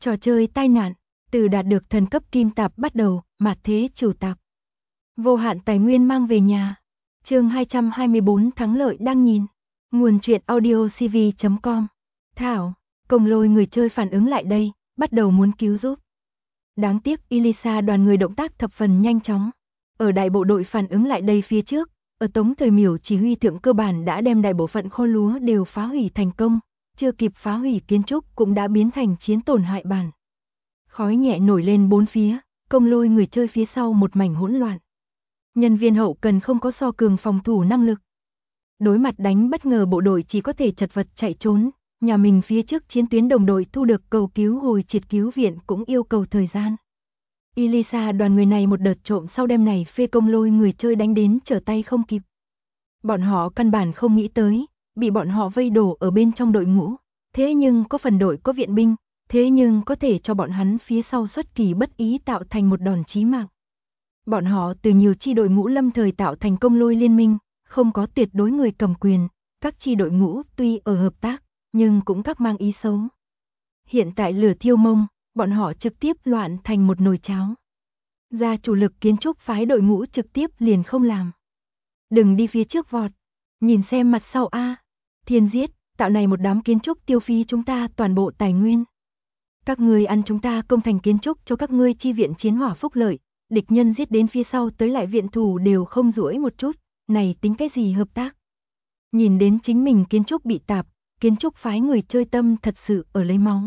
Trò chơi tai nạn, từ đạt được thần cấp kim tạp bắt đầu, mạt thế chủ tạp. Vô hạn tài nguyên mang về nhà. Chương 224 thắng lợi đang nhìn. Nguồn truyện audiocv.com. Thảo, Công Lôi người chơi phản ứng lại đây, bắt đầu muốn cứu giúp. Đáng tiếc Elisa đoàn người động tác thập phần nhanh chóng. Ở đại bộ đội phản ứng lại đây phía trước, ở Tống Thời Miểu chỉ huy thượng cơ bản đã đem đại bộ phận kho lúa đều phá hủy thành công, chưa kịp phá hủy kiến trúc cũng đã biến thành chiến tổn hại bản. Khói nhẹ nổi lên bốn phía, Công Lôi người chơi phía sau một mảnh hỗn loạn. Nhân viên hậu cần không có so cường phòng thủ năng lực. Đối mặt đánh bất ngờ bộ đội chỉ có thể chật vật chạy trốn, nhà mình phía trước chiến tuyến đồng đội thu được cầu cứu hồi triệt cứu viện cũng yêu cầu thời gian. Elisa đoàn người này một đợt trộm sau đêm này phê Công Lôi người chơi đánh đến trở tay không kịp. Bọn họ căn bản không nghĩ tới, bị bọn họ vây đổ ở bên trong đội ngũ, thế nhưng có phần đội có viện binh, thế nhưng có thể cho bọn hắn phía sau xuất kỳ bất ý tạo thành một đòn chí mạng. Bọn họ từ nhiều chi đội ngũ lâm thời tạo thành Công Lôi liên minh, không có tuyệt đối người cầm quyền, các chi đội ngũ tuy ở hợp tác, nhưng cũng các mang ý xấu. Hiện tại lửa thiêu mông, bọn họ trực tiếp loạn thành một nồi cháo. Gia chủ lực kiến trúc phái đội ngũ trực tiếp liền không làm. Đừng đi phía trước vọt, nhìn xem mặt sau a, thiên giết, tạo này một đám kiến trúc tiêu phí chúng ta toàn bộ tài nguyên. Các ngươi ăn chúng ta công thành kiến trúc cho các ngươi chi viện chiến hỏa phúc lợi, địch nhân giết đến phía sau tới lại viện thủ đều không duỗi một chút, này tính cái gì hợp tác. Nhìn đến chính mình kiến trúc bị tạp, kiến trúc phái người chơi tâm thật sự ở lấy máu.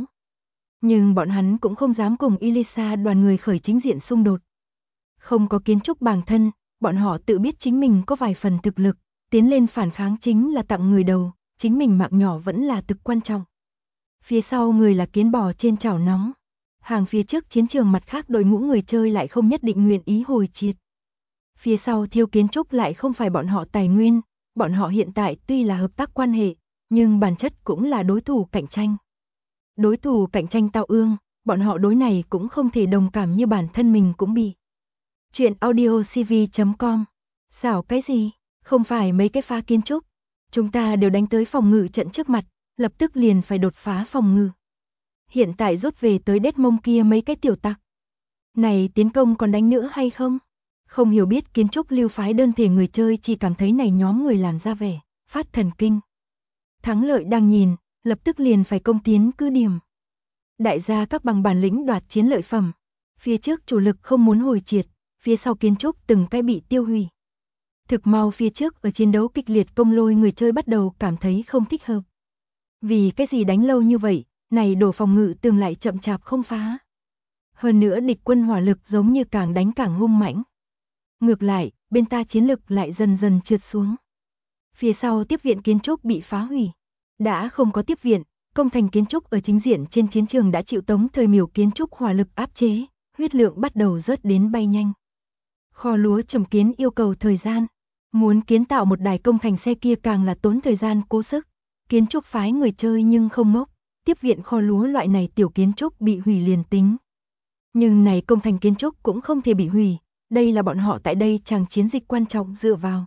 Nhưng bọn hắn cũng không dám cùng Elisa đoàn người khởi chính diện xung đột. Không có kiến trúc bản thân, bọn họ tự biết chính mình có vài phần thực lực, tiến lên phản kháng chính là tặng người đầu, chính mình mạng nhỏ vẫn là thực quan trọng. Phía sau người là kiến bò trên chảo nóng. Hàng phía trước chiến trường mặt khác đội ngũ người chơi lại không nhất định nguyện ý hồi triệt. Phía sau thiêu kiến trúc lại không phải bọn họ tài nguyên, bọn họ hiện tại tuy là hợp tác quan hệ, nhưng bản chất cũng là đối thủ cạnh tranh. Đối thủ cạnh tranh tạo ương, bọn họ đối này cũng không thể đồng cảm như bản thân mình cũng bị. Chuyện audiocv.com. Xảo cái gì, không phải mấy cái phá kiến trúc. Chúng ta đều đánh tới phòng ngự trận trước mặt, lập tức liền phải đột phá phòng ngự. Hiện tại rút về tới đét mông kia mấy cái tiểu tặc. Này tiến công còn đánh nữa hay không? Không hiểu biết kiến trúc lưu phái đơn thể người chơi chỉ cảm thấy này nhóm người làm ra vẻ, phát thần kinh. Thắng lợi đang nhìn, lập tức liền phải công tiến cứ điểm. Đại gia các bằng bản lĩnh đoạt chiến lợi phẩm. Phía trước chủ lực không muốn hồi triệt, phía sau kiến trúc từng cái bị tiêu hủy. Thực mau phía trước ở chiến đấu kịch liệt Công Lôi người chơi bắt đầu cảm thấy không thích hợp. Vì cái gì đánh lâu như vậy, này đổ phòng ngự tường lại chậm chạp không phá. Hơn nữa địch quân hỏa lực giống như càng đánh càng hung mãnh. Ngược lại, bên ta chiến lực lại dần dần trượt xuống. Phía sau tiếp viện kiến trúc bị phá hủy. Đã không có tiếp viện, công thành kiến trúc ở chính diện trên chiến trường đã chịu Tống Thời Miểu kiến trúc hỏa lực áp chế, huyết lượng bắt đầu rớt đến bay nhanh. Kho lúa trồng kiến yêu cầu thời gian. Muốn kiến tạo một đài công thành xe kia càng là tốn thời gian cố sức. Kiến trúc phái người chơi nhưng không ngốc, tiếp viện kho lúa loại này tiểu kiến trúc bị hủy liền tính. Nhưng này công thành kiến trúc cũng không thể bị hủy, đây là bọn họ tại đây chàng chiến dịch quan trọng dựa vào.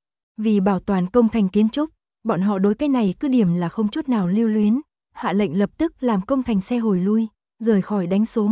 Vì bảo toàn công thành kiến trúc, bọn họ đối cái này cứ điểm là không chút nào lưu luyến, hạ lệnh lập tức làm công thành xe hồi lui, rời khỏi đánh số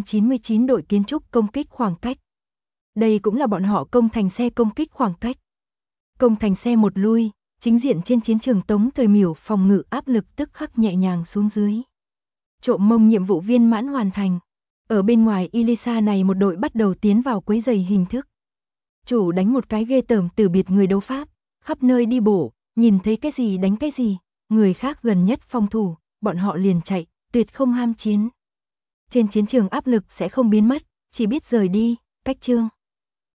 199 đội kiến trúc công kích khoảng cách. Đây cũng là bọn họ công thành xe công kích khoảng cách. Công thành xe một lui, chính diện trên chiến trường Tống Thời Miểu phòng ngự áp lực tức khắc nhẹ nhàng xuống dưới. Trộm mông nhiệm vụ viên mãn hoàn thành. Ở bên ngoài Elisa này một đội bắt đầu tiến vào quấy giày hình thức. Chủ đánh một cái ghê tởm từ biệt người đấu pháp, khắp nơi đi bộ, nhìn thấy cái gì đánh cái gì, người khác gần nhất phòng thủ, bọn họ liền chạy, tuyệt không ham chiến. Trên chiến trường áp lực sẽ không biến mất, chỉ biết rời đi, cách chương.